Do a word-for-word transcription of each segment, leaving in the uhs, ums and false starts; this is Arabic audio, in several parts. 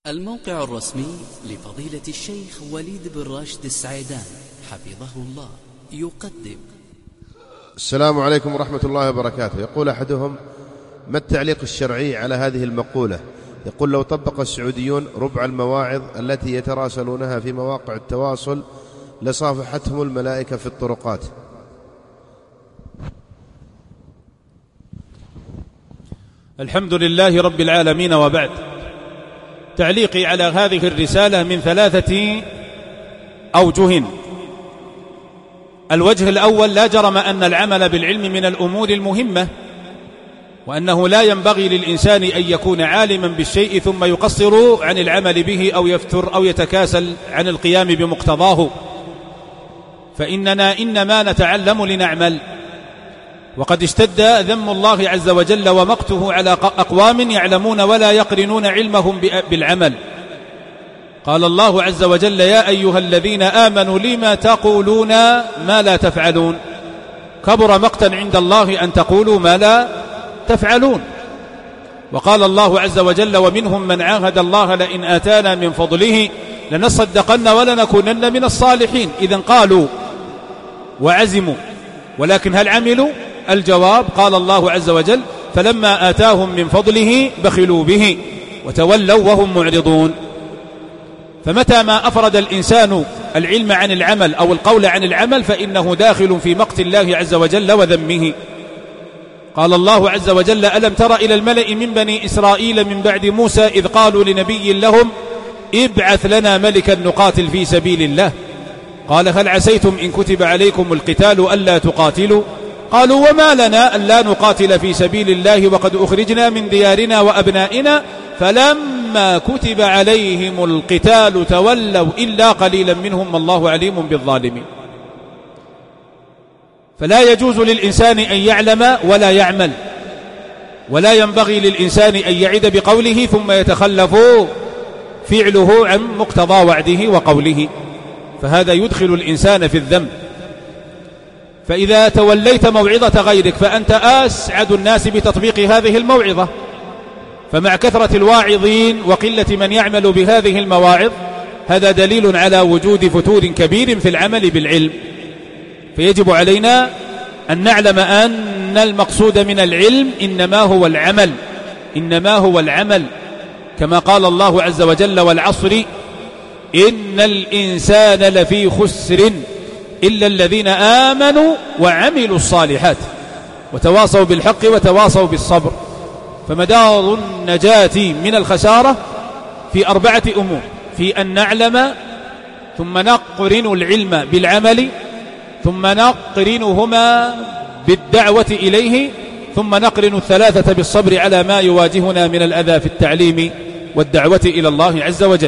الموقع الرسمي لفضيلة الشيخ وليد بن راشد السعيدان حفظه الله يقدم. السلام عليكم ورحمة الله وبركاته. يقول أحدهم: ما التعليق الشرعي على هذه المقولة؟ يقول: لو طبق السعوديون ربع المواعظ التي يتراسلونها في مواقع التواصل لصافحتهم الملائكة في الطرقات. الحمد لله رب العالمين، وبعد. تعليقي على هذه الرسالة من ثلاثة أوجه. الوجه الأول: لا جرم أن العمل بالعلم من الأمور المهمة، وأنه لا ينبغي للإنسان أن يكون عالما بالشيء ثم يقصر عن العمل به أو يفتر أو يتكاسل عن القيام بمقتضاه، فإننا إنما نتعلم لنعمل. وقد اشتد ذم الله عز وجل ومقته على أقوام يعلمون ولا يقرنون علمهم بالعمل. قال الله عز وجل: يا أيها الذين آمنوا لما تقولون ما لا تفعلون، كبر مقتا عند الله أن تقولوا ما لا تفعلون. وقال الله عز وجل: ومنهم من عاهد الله لئن آتانا من فضله لنصدقن ولنكونن من الصالحين. إذن قالوا وعزموا، ولكن هل عملوا؟ الجواب: قال الله عز وجل: فلما آتاهم من فضله بخلوا به وتولوا وهم معرضون. فمتى ما أفرد الإنسان العلم عن العمل أو القول عن العمل فإنه داخل في مقت الله عز وجل وذمه. قال الله عز وجل: ألم تر إلى الملأ من بني إسرائيل من بعد موسى إذ قالوا لنبي لهم ابعث لنا ملكا نقاتل في سبيل الله، قال هل عسيتم إن كتب عليكم القتال ألا تقاتلوا، قالوا وما لنا ألا نقاتل في سبيل الله وقد أخرجنا من ديارنا وأبنائنا، فلما كتب عليهم القتال تولوا إلا قليلا منهم والله عليم بالظالمين. فلا يجوز للإنسان أن يعلم ولا يعمل، ولا ينبغي للإنسان أن يعد بقوله ثم يتخلف فعله عن مقتضى وعده وقوله، فهذا يدخل الإنسان في الذنب. فإذا توليت موعظة غيرك فأنت أسعد الناس بتطبيق هذه الموعظة، فمع كثرة الواعظين وقلة من يعمل بهذه المواعظ هذا دليل على وجود فتور كبير في العمل بالعلم. فيجب علينا أن نعلم أن المقصود من العلم إنما هو العمل، إنما هو العمل، كما قال الله عز وجل: والعصر إن الإنسان لفي خسر إلا الذين آمنوا وعملوا الصالحات وتواصوا بالحق وتواصوا بالصبر. فمدار النجاة من الخسارة في أربعة أمور: في أن نعلم، ثم نقرن العلم بالعمل، ثم نقرنهما بالدعوة إليه، ثم نقرن الثلاثة بالصبر على ما يواجهنا من الأذى في التعليم والدعوة إلى الله عز وجل.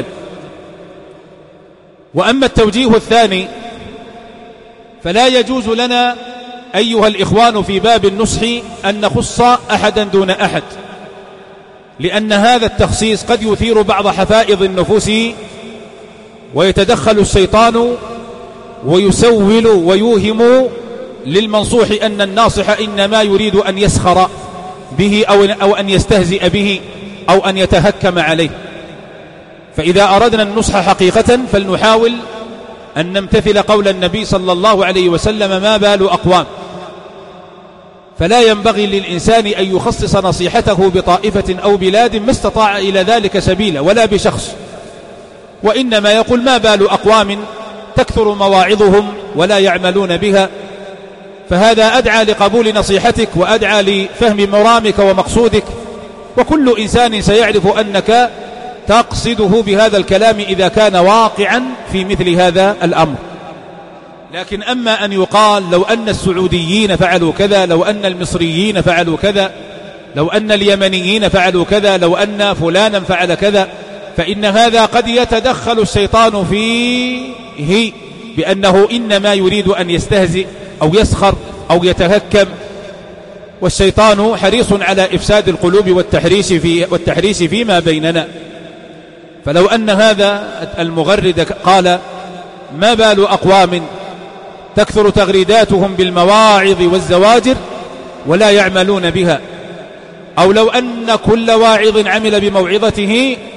وأما التوجيه الثاني فلا يجوز لنا أيها الإخوان في باب النصح أن نخص أحدا دون أحد، لأن هذا التخصيص قد يثير بعض حفائظ النفوس ويتدخل الشيطان ويسول ويوهم للمنصوح أن الناصح إنما يريد أن يسخر به أو أن يستهزئ به أو أن يتهكم عليه. فإذا أردنا النصح حقيقة فلنحاول أن نمتثل قول النبي صلى الله عليه وسلم: ما بال أقوام. فلا ينبغي للإنسان أن يخصص نصيحته بطائفة أو بلاد ما استطاع إلى ذلك سبيلا، ولا بشخص، وإنما يقول: ما بال أقوام تكثر مواعظهم ولا يعملون بها. فهذا أدعى لقبول نصيحتك وأدعى لفهم مرامك ومقصودك، وكل إنسان سيعرف أنك تقصده بهذا الكلام إذا كان واقعا في مثل هذا الأمر. لكن أما أن يقال لو أن السعوديين فعلوا كذا، لو أن المصريين فعلوا كذا، لو أن اليمنيين فعلوا كذا، لو أن فلانا فعل كذا، فإن هذا قد يتدخل الشيطان فيه بأنه إنما يريد أن يستهزئ أو يسخر أو يتهكم، والشيطان حريص على إفساد القلوب والتحريش, في والتحريش فيما بيننا. فلو أن هذا المغرد قال: ما بال أقوام تكثر تغريداتهم بالمواعظ والزواجر ولا يعملون بها، أو لو أن كل واعظ عمل بموعظته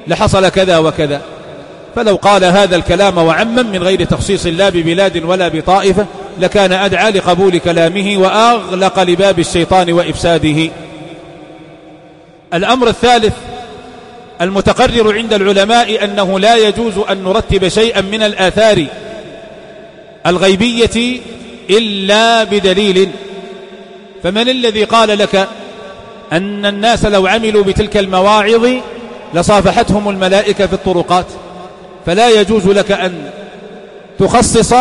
لحصل كذا وكذا. فلو قال هذا الكلام وعمم من غير تخصيص لا ببلاد ولا بطائفة لكان أدعى لقبول كلامه وأغلق لباب الشيطان وإفساده. الأمر الثالث المتقرر عند العلماء أنه لا يجوز أن نرتب شيئا من الآثار الغيبية إلا بدليل. فمن الذي قال لك أن الناس لو عملوا بتلك المواعظ لصافحتهم الملائكة في الطرقات؟ فلا يجوز لك أن تخصص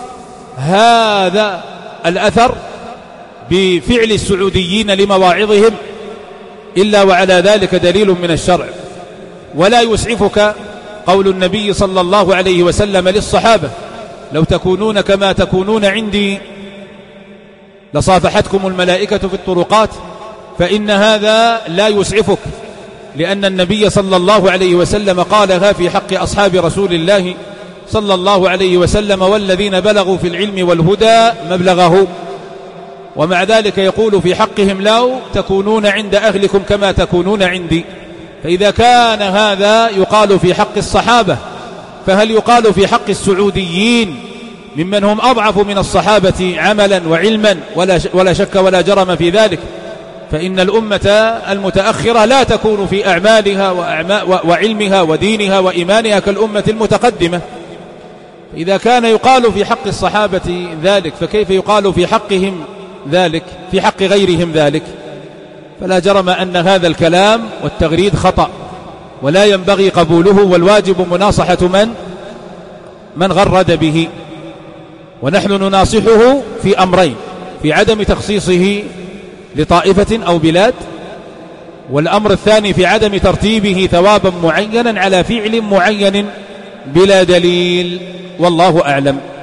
هذا الأثر بفعل السعوديين لمواعظهم إلا وعلى ذلك دليل من الشرع. ولا يسعفك قول النبي صلى الله عليه وسلم للصحابة: لو تكونون كما تكونون عندي لصافحتكم الملائكة في الطرقات. فإن هذا لا يسعفك، لأن النبي صلى الله عليه وسلم قالها في حق أصحاب رسول الله صلى الله عليه وسلم: والذين بلغوا في العلم والهدى مبلغه. ومع ذلك يقول في حقهم: لو تكونون عند أهلكم كما تكونون عندي. فإذا كان هذا يقال في حق الصحابة، فهل يقال في حق السعوديين ممن هم أضعف من الصحابة عملا وعلما؟ ولا شك ولا جرم في ذلك. فإن الأمة المتأخرة لا تكون في أعمالها وعلمها ودينها وإيمانها كالأمة المتقدمة. إذا كان يقال في حق الصحابة ذلك فكيف يقال في حقهم ذلك في حق غيرهم ذلك؟ فلا جرم أن هذا الكلام والتغريد خطأ ولا ينبغي قبوله، والواجب مناصحة من من غرد به. ونحن نناصحه في أمرين: في عدم تخصيصه لطائفة أو بلاد، والأمر الثاني في عدم ترتيبه ثوابا معينا على فعل معين بلا دليل. والله أعلم.